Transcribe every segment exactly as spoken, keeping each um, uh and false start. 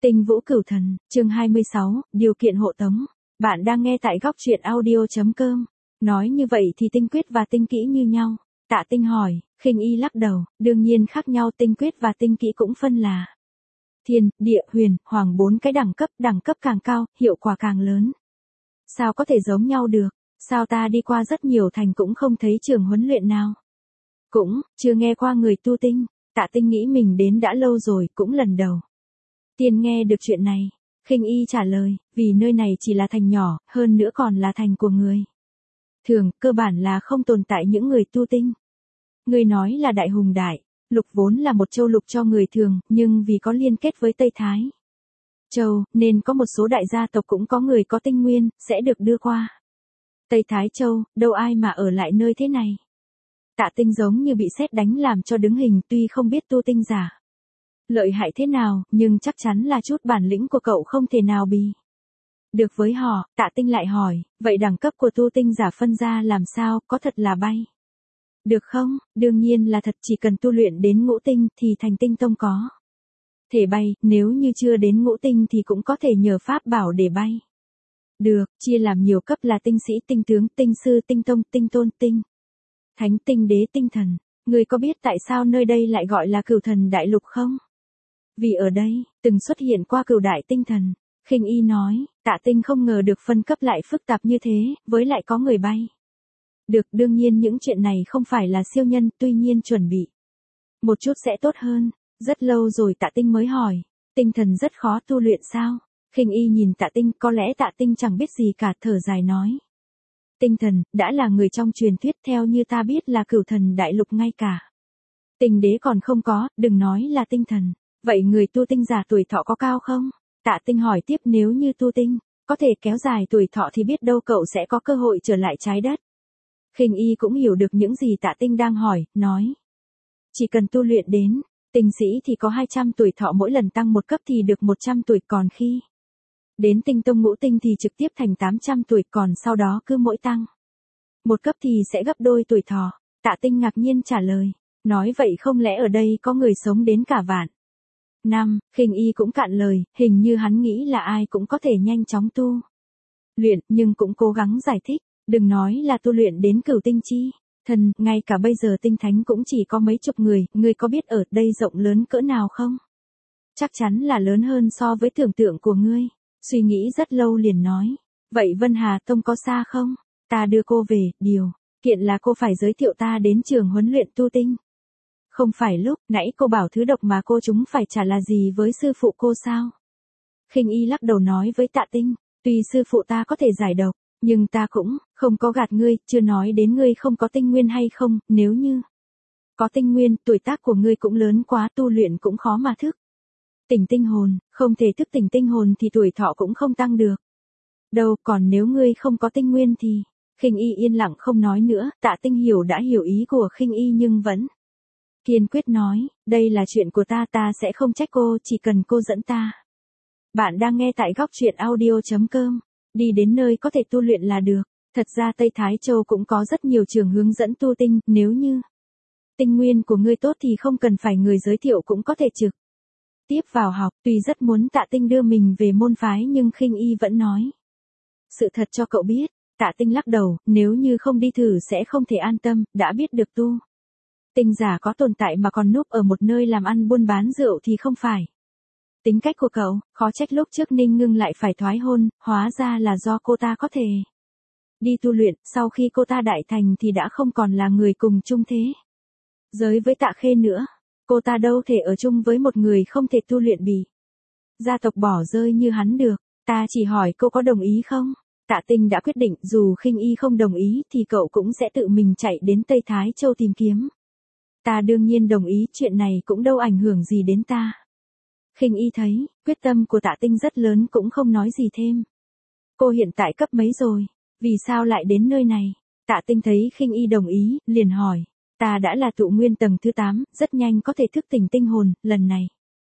Tinh Vũ Cửu Thần, chương hai mươi sáu, điều kiện hộ tống. Bạn đang nghe tại góc truyện audio.com. Nói như vậy thì tinh quyết và tinh kỹ như nhau. Tạ Tinh hỏi, Khinh Y lắc đầu, đương nhiên khác nhau, tinh quyết và tinh kỹ cũng phân là thiên, địa, huyền, hoàng bốn cái đẳng cấp, đẳng cấp càng cao, hiệu quả càng lớn. Sao có thể giống nhau được? Sao ta đi qua rất nhiều thành cũng không thấy trường huấn luyện nào? Cũng, chưa nghe qua người tu tinh. Tạ Tinh nghĩ mình đến đã lâu rồi, cũng lần đầu tiên nghe được chuyện này. Khinh Y trả lời, vì nơi này chỉ là thành nhỏ, hơn nữa còn là thành của người thường, cơ bản là không tồn tại những người tu tinh. Người nói là Đại Hùng Đại Lục vốn là một châu lục cho người thường, nhưng vì có liên kết với Tây Thái Châu, nên có một số đại gia tộc cũng có người có tinh nguyên, sẽ được đưa qua Tây Thái Châu, đâu ai mà ở lại nơi thế này. Tạ Tinh giống như bị sét đánh làm cho đứng hình, tuy không biết tu tinh giả lợi hại thế nào, nhưng chắc chắn là chút bản lĩnh của cậu không thể nào bì được với họ. Tạ Tinh lại hỏi, vậy đẳng cấp của tu tinh giả phân ra làm sao, có thật là bay được không? Đương nhiên là thật, chỉ cần tu luyện đến ngũ tinh thì thành tinh tông có thể bay, nếu như chưa đến ngũ tinh thì cũng có thể nhờ pháp bảo để bay được, chia làm nhiều cấp là tinh sĩ, tinh tướng, tinh sư, tinh tông, tinh tôn, tinh thánh, tinh đế, tinh thần. Người có biết tại sao nơi đây lại gọi là Cửu Thần Đại Lục không? Vì ở đây từng xuất hiện qua cửu đại tinh thần. Khinh Y nói. Tạ Tinh không ngờ được phân cấp lại phức tạp như thế, với lại có người bay được. Đương nhiên những chuyện này không phải là siêu nhân, tuy nhiên chuẩn bị một chút sẽ tốt hơn. Rất lâu rồi Tạ Tinh mới hỏi, tinh thần rất khó tu luyện sao? Khinh Y nhìn Tạ Tinh, có lẽ Tạ Tinh chẳng biết gì cả, thở dài nói, tinh thần đã là người trong truyền thuyết, theo như ta biết là Cửu Thần Đại Lục ngay cả tinh đế còn không có, đừng nói là tinh thần. Vậy người tu tinh giả tuổi thọ có cao không? Tạ Tinh hỏi tiếp, nếu như tu tinh có thể kéo dài tuổi thọ thì biết đâu cậu sẽ có cơ hội trở lại trái đất. Khinh Y cũng hiểu được những gì Tạ Tinh đang hỏi, nói, chỉ cần tu luyện đến tinh sĩ thì có hai trăm tuổi thọ, mỗi lần tăng một cấp thì được một trăm tuổi, còn khi đến tinh tông ngũ tinh thì trực tiếp thành tám trăm tuổi, còn sau đó cứ mỗi tăng một cấp thì sẽ gấp đôi tuổi thọ. Tạ Tinh ngạc nhiên trả lời, nói vậy không lẽ ở đây có người sống đến cả vạn năm? Khinh Y cũng cạn lời, hình như hắn nghĩ là ai cũng có thể nhanh chóng tu luyện, nhưng cũng cố gắng giải thích, đừng nói là tu luyện đến cửu tinh chi thần, ngay cả bây giờ tinh thánh cũng chỉ có mấy chục người, ngươi có biết ở đây rộng lớn cỡ nào không? Chắc chắn là lớn hơn so với tưởng tượng của ngươi. Suy nghĩ rất lâu liền nói, vậy Vân Hà Tông có xa không? Ta đưa cô về, điều kiện là cô phải giới thiệu ta đến trường huấn luyện tu tinh. Không phải lúc nãy cô bảo thứ độc mà cô chúng phải trả là gì với sư phụ cô sao? Khinh Y lắc đầu nói với Tạ Tinh, tuy sư phụ ta có thể giải độc, nhưng ta cũng không có gạt ngươi, chưa nói đến ngươi không có tinh nguyên hay không, nếu như có tinh nguyên, tuổi tác của ngươi cũng lớn quá, tu luyện cũng khó mà thức tỉnh tinh hồn, không thể thức tỉnh tinh hồn thì tuổi thọ cũng không tăng được đâu, còn nếu ngươi không có tinh nguyên thì... Khinh Y yên lặng không nói nữa. Tạ Tinh hiểu đã hiểu ý của Khinh Y nhưng vẫn kiên quyết nói, đây là chuyện của ta, ta sẽ không trách cô, chỉ cần cô dẫn ta. Bạn đang nghe tại góc truyện audio.com. Đi đến nơi có thể tu luyện là được. Thật ra Tây Thái Châu cũng có rất nhiều trường hướng dẫn tu tinh, nếu như tinh nguyên của ngươi tốt thì không cần phải người giới thiệu cũng có thể trực tiếp vào học. Tuy rất muốn Tạ Tinh đưa mình về môn phái nhưng Khinh Y vẫn nói sự thật cho cậu biết. Tạ Tinh lắc đầu, nếu như không đi thử sẽ không thể an tâm, đã biết được tu tinh giả có tồn tại mà còn núp ở một nơi làm ăn buôn bán rượu thì không phải tính cách của cậu. Khó trách lúc trước Ninh Ngưng lại phải thoái hôn, hóa ra là do cô ta có thể đi tu luyện, sau khi cô ta đại thành thì đã không còn là người cùng chung thế giới với Tạ Khê nữa. Cô ta đâu thể ở chung với một người không thể tu luyện bị gia tộc bỏ rơi như hắn được. Ta chỉ hỏi cô có đồng ý không? Tạ Tinh đã quyết định, dù Khinh Y không đồng ý thì cậu cũng sẽ tự mình chạy đến Tây Thái Châu tìm kiếm. Ta đương nhiên đồng ý, chuyện này cũng đâu ảnh hưởng gì đến ta. Khinh Y thấy quyết tâm của Tạ Tinh rất lớn cũng không nói gì thêm. Cô hiện tại cấp mấy rồi? Vì sao lại đến nơi này? Tạ Tinh thấy Khinh Y đồng ý, liền hỏi. Ta đã là tụ nguyên tầng thứ tám, rất nhanh có thể thức tỉnh tinh hồn, lần này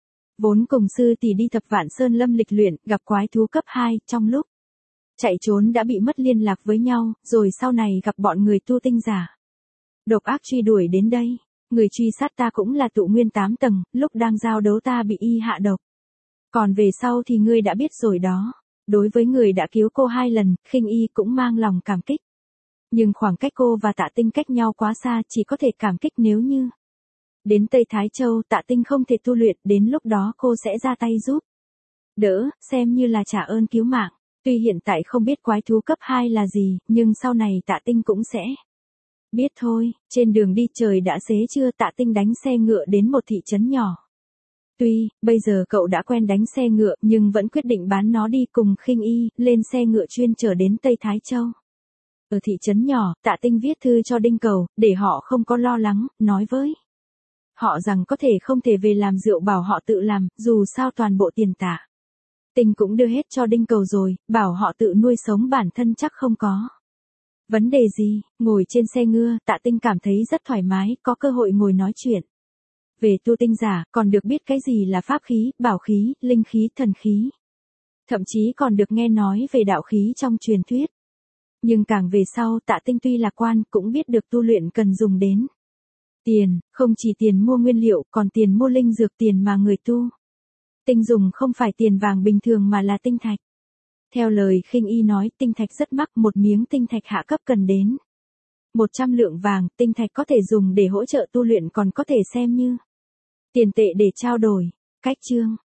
vốn cùng sư tỷ đi Thập Vạn Sơn Lâm lịch luyện, gặp quái thú cấp hai, trong lúc chạy trốn đã bị mất liên lạc với nhau, rồi sau này gặp bọn người tu tinh giả độc ác truy đuổi đến đây. Người truy sát ta cũng là tụ nguyên tám tầng, lúc đang giao đấu ta bị y hạ độc. Còn về sau thì ngươi đã biết rồi đó. Đối với người đã cứu cô hai lần, Khinh Y cũng mang lòng cảm kích. Nhưng khoảng cách cô và Tạ Tinh cách nhau quá xa, chỉ có thể cảm kích nếu như đến Tây Thái Châu Tạ Tinh không thể tu luyện, đến lúc đó cô sẽ ra tay giúp đỡ, xem như là trả ơn cứu mạng. Tuy hiện tại không biết quái thú cấp hai là gì, nhưng sau này Tạ Tinh cũng sẽ biết thôi. Trên đường đi trời đã xế trưa, Tạ Tinh đánh xe ngựa đến một thị trấn nhỏ. Tuy, bây giờ cậu đã quen đánh xe ngựa, nhưng vẫn quyết định bán nó đi cùng Khinh Y, lên xe ngựa chuyên chở đến Tây Thái Châu. Ở thị trấn nhỏ, Tạ Tinh viết thư cho Đinh Cầu, để họ không có lo lắng, nói với họ rằng có thể không thể về làm rượu bảo họ tự làm, dù sao toàn bộ tiền Tạ Tinh cũng đưa hết cho Đinh Cầu rồi, bảo họ tự nuôi sống bản thân chắc không có vấn đề gì. Ngồi trên xe ngựa, Tạ Tinh cảm thấy rất thoải mái, có cơ hội ngồi nói chuyện về tu tinh giả, còn được biết cái gì là pháp khí, bảo khí, linh khí, thần khí. Thậm chí còn được nghe nói về đạo khí trong truyền thuyết. Nhưng càng về sau, Tạ Tinh tuy lạc quan, cũng biết được tu luyện cần dùng đến tiền, không chỉ tiền mua nguyên liệu, còn tiền mua linh dược, tiền mà người tu tinh dùng không phải tiền vàng bình thường mà là tinh thạch. Theo lời Khinh Y nói, tinh thạch rất mắc, một miếng tinh thạch hạ cấp cần đến một trăm lượng vàng, tinh thạch có thể dùng để hỗ trợ tu luyện, còn có thể xem như tiền tệ để trao đổi. Cách chương